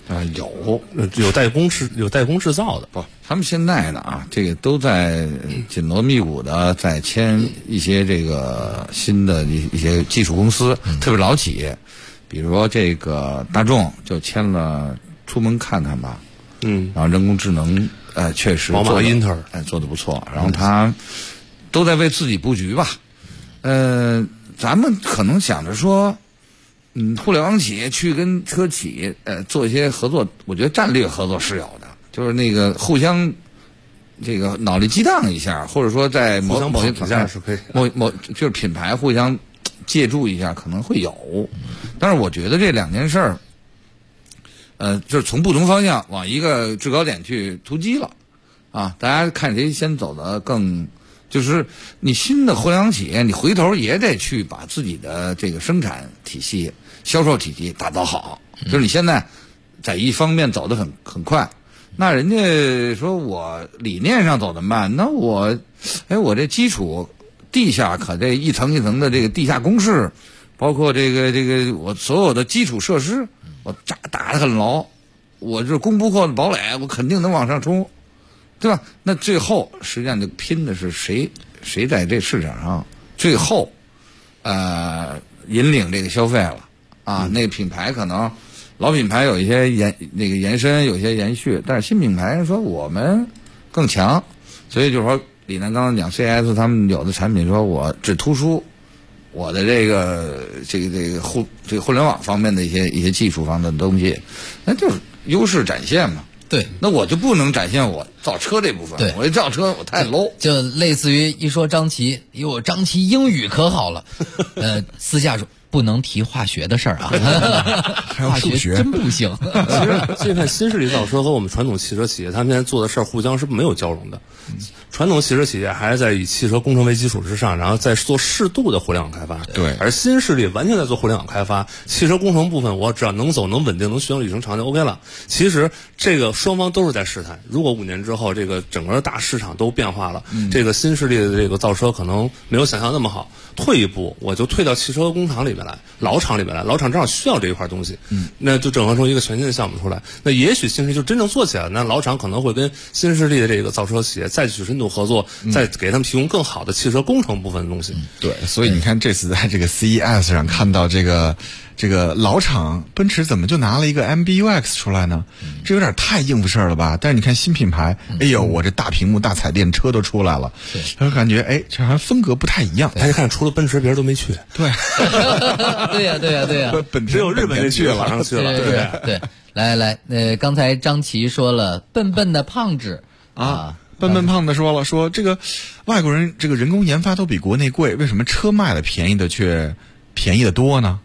有代工制造的。 不，他们现在呢这个都在紧锣密鼓的在签一些这个新的一些技术公司，特别老企业，比如说这个大众就签了出门看看吧，然后人工智能确实宝马、英特尔做得不错，然后他都在为自己布局吧。咱们可能想着说，互联网企业去跟车企做一些合作，我觉得战略合作是有的，就是那个互相这个脑力激荡一下，或者说在某些层面是可以， 就是品牌互相借助一下可能会有，但是我觉得这两件事儿，就是从不同方向往一个制高点去突击了，大家看谁先走得更。就是你新的互联网企业，你回头也得去把自己的这个生产体系、销售体系打造好。就是你现在在一方面走得很快，那人家说我理念上走得慢，那我这基础地下可这一层一层的这个地下工事，包括这个我所有的基础设施，我打得很牢，我这攻不破的堡垒，我肯定能往上冲。对吧？那最后实际上就拼的是谁在这市场上最后引领这个消费了那个品牌可能老品牌有一些延伸，有一些延续，但是新品牌说我们更强，所以就是说李楠刚刚讲 CS 他们有的产品说我只突出我的这个互联网方面的一些技术方面的东西，那就是优势展现嘛。 对， 那我就不能展现我造车这部分。 对， 我一造车我太 low， 就类似于一说张琪，哟，张琪英语可好了，私下说不能提化学的事儿啊， 还有数学真不行。 其实看新势力造车和我们传统汽车企业，他们现在做的事儿互相是没有交融的。传统汽车企业还是在以汽车工程为基础之上，然后再做适度的互联网开发。 对， 而新势力完全在做互联网开发，汽车工程部分我只要能走、能稳定、能续航里程长就 OK 了。其实这个双方都是在试探。如果5年之后这个整个大市场都变化了，这个新势力的这个造车可能没有想象那么好。退一步，我就退到汽车工厂里面来，老厂里面来，老厂正好需要这一块东西，那就整合出一个全新的项目出来。那也许新势力就真正做起来了，那老厂可能会跟新势力的这个造车企业再去深度合作，再给他们提供更好的汽车工程部分的东西。 对，所以你看这次在这个 CES 上看到这个老厂奔驰怎么就拿了一个 MBUX 出来呢？这有点太应付事儿了吧？但是你看新品牌，哎呦，我这大屏幕、大彩电车都出来了，然后感觉这好像风格不太一样。 大家看，除了奔驰，别人都没去。 对， 对呀， 只有日本人去了，马上去了。 对，来，刚才张琪说了，笨笨的胖子啊。 笨笨胖的说这个外国人这个人工研发都比国内贵，为什么车卖的便宜的却便宜的多呢？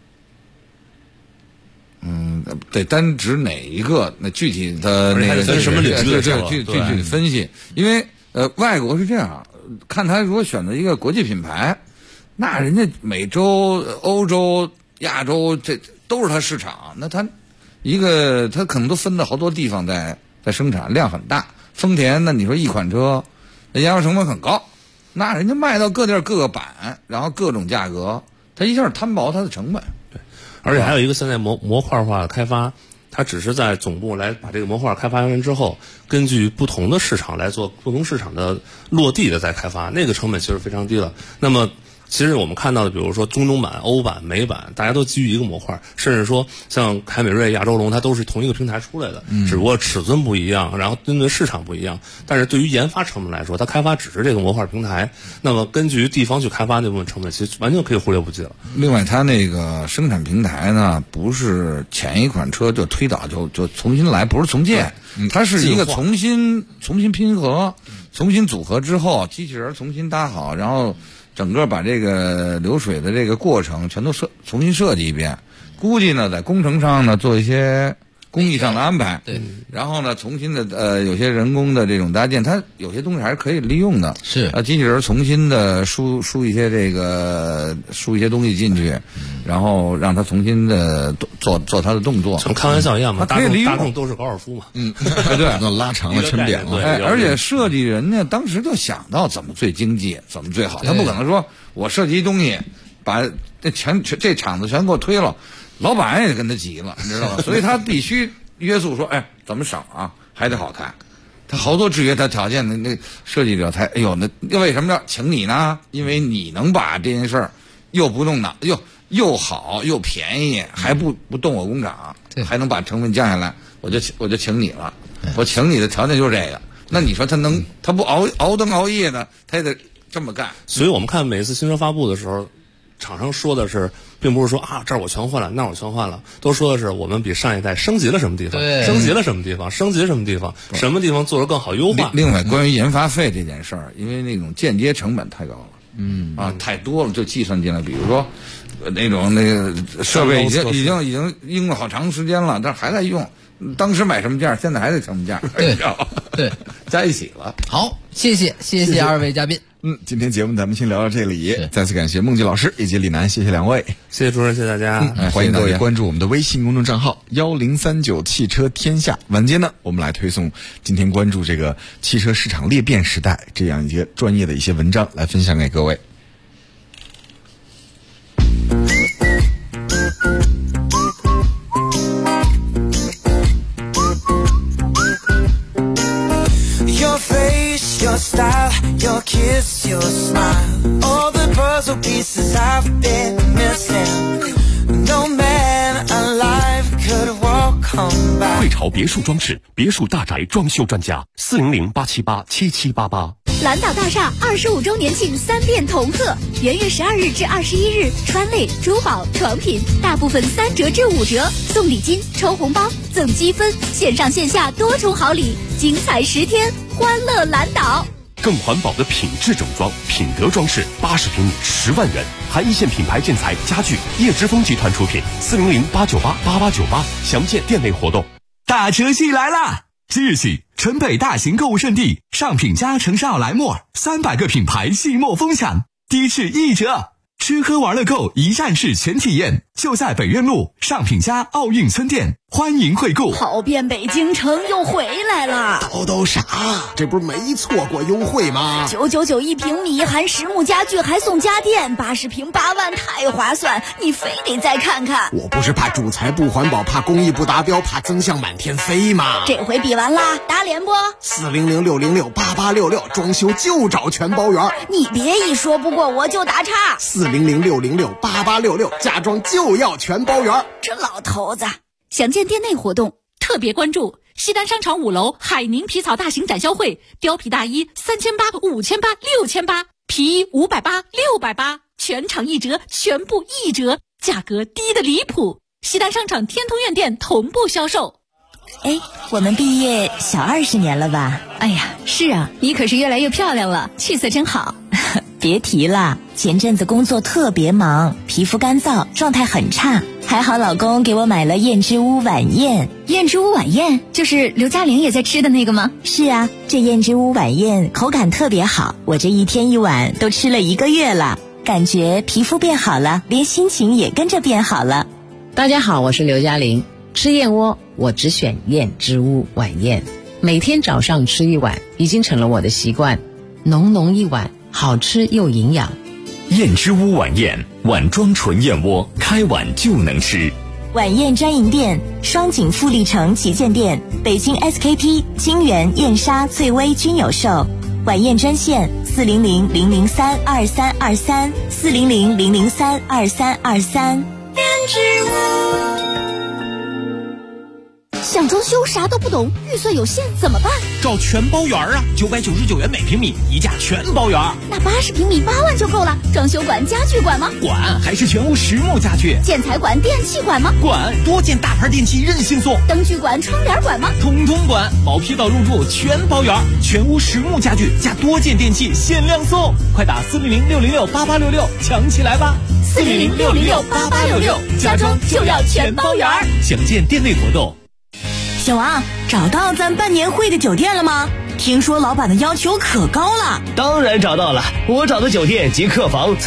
得单指哪一个？那具体的那个分什么领域？ 具体分析。因为外国是这样，看他如果选择一个国际品牌，那人家美洲、欧洲、亚洲这都是他市场，那他可能都分到好多地方在生产，量很大。丰田那你说一款车，那研发成本很高，那人家卖到各地各个版，然后各种价格，他一下摊薄它的成本。 对，而且还有一个现在模块化的开发，它只是在总部来把这个模块开发完之后，根据不同的市场来做不同市场的落地的再开发，那个成本其实非常低了。那么其实我们看到的，比如说中东版、欧版、美版，大家都基于一个模块，甚至说像凯美瑞、亚洲龙，它都是同一个平台出来的，只不过尺寸不一样，然后针对市场不一样。但是对于研发成本来说，它开发只是这个模块平台，那么根据地方去开发那部分成本，其实完全可以忽略不计了。 另外，它那个生产平台呢，不是前一款车就推倒就重新来，不是重建，它是一个重新拼合、重新组合之后，机器人重新搭好，然后整个把这个流水的这个过程全都重新设计一遍，估计呢在工程上呢做一些工艺上的安排， 对， 然后呢重新的有些人工的这种搭建，它有些东西还是可以利用的， 是机器人重新的输一些东西进去，然后让它重新的做它的动作， 像开玩笑一样嘛， 可以利用， 大众都是高尔夫嘛， 对， 那拉长了抻扁了， 而且设计人家当时就想到怎么最经济，怎么最好，他不可能说我设计一东西把这厂子全给我推了。老板也跟他急了，你知道吧？所以他必须约束说，哎，怎么省啊，还得好谈。他好多制约他条件的那设计者才，哎呦，那为什么要请你呢？因为你能把这件事儿又不动脑，又好又便宜，还不动我工厂，还能把成本降下来，我就请你了。我请你的条件就是这个。那你说他不熬灯熬夜的，他也得这么干。 所以我们看每次新车发布的时候，厂商说的是，并不是说啊这儿我全换了，那儿我全换了，都说的是我们比上一代升级了什么地方，升级了什么地方，升级了什么地方，什么地方做得更好优化。 另外，关于研发费这件事儿，因为那种间接成本太高了，太多了，就计算进来。比如说，那个设备已经用了好长时间了，但是还在用。当时买什么价，现在还得什么价， 对， 在一起了。 好，谢谢二位嘉宾。 今天节目咱们先聊到这里，再次感谢孟季老师以及李楠，谢谢两位， 谢谢主任，谢谢大家。 欢迎大家关注我们的微信公众账号1039汽车天下。晚间呢，我们来推送今天关注这个汽车市场裂变时代这样一些专业的一些文章来分享给各位。 Your style, your kiss, your smile, all the puzzle pieces I've been missing. No man alive could walk on by. 汇潮别墅装饰，别墅大宅装修专家，400-878-7788。 蓝岛大厦25周年庆3店同贺，元月12日至21日，川类、珠宝、床品大部分3折至5折，送礼金、抽红包、赠积分，线上线下多重好礼，精彩10天，欢乐蓝岛。 更环保的品质整装，品德装饰，80平米10万元，含一线品牌建材家具，叶之峰集团出品，400-898-8898，详见店内活动。 大车季来啦！即日起，城北大型购物胜地上品家城市奥莱莫尔300个品牌季末疯抢，低至1折，吃喝玩乐购一站式全体验，就在北苑路上品家奥运村店，欢迎惠顾。 跑遍北京城又回来了， 都啥？这不是没错过优惠吗 ？999一平米，含实木家具还送家电，80平8万，太划算！你非得再看看。 我不是怕主材不环保，怕工艺不达标，怕增项满天飞吗？ 这回比完啦，打脸不 ？400-606-8866，装修就找全包圆。 你别一说不过我就打岔。 400-606-8866，家装就要全包圆。 这老头子。详见店内活动， 特别关注西单商场5楼海宁皮草大型展销会，貂皮大衣3800、5800、6800，皮衣580、680，全场1折，全部1折，价格低得离谱。西单商场天通苑店同步销售。 哎，我们毕业小20年了吧？ 哎呀，是啊，你可是越来越漂亮了，气色真好。 别提了，前阵子工作特别忙，皮肤干燥，状态很差。还好老公给我买了燕之屋晚宴。 燕之屋晚宴就是刘嘉玲也在吃的那个吗？ 是啊，这燕之屋晚宴口感特别好，我这一天一碗都吃了1个月了，感觉皮肤变好了，连心情也跟着变好了。 大家好，我是刘嘉玲。吃燕窝我只选燕之屋晚宴，每天早上吃1碗已经成了我的习惯，浓浓一碗，好吃又营养。 燕之屋晚宴，碗装纯燕窝，开碗就能吃。 晚宴专营店：双井富力城旗舰店、北京 SKP、金源、燕莎、翠微均有售。晚宴专线400-003-2323，400-003-2323。 燕之屋。想装修啥都不懂，预算有限怎么办？ 找全包圆啊，999元每平米，一价全包圆。 那80平米8万就够了。装修管、家具管吗？ 管，还是全屋实木家具。 建材管、电器管吗？ 管，多件大牌电器任性送。 灯具管、窗帘管吗？ 统统管，毛坯到入住全包圆，全屋实木家具加多件电器限量送，快打400-606-8866抢起来吧 ！400-606-8866，家装就要全包圆。 详见店内活动。 小王，找到咱办年会的酒店了吗？听说老板的要求可高了。 当然找到了，我找的酒店及客房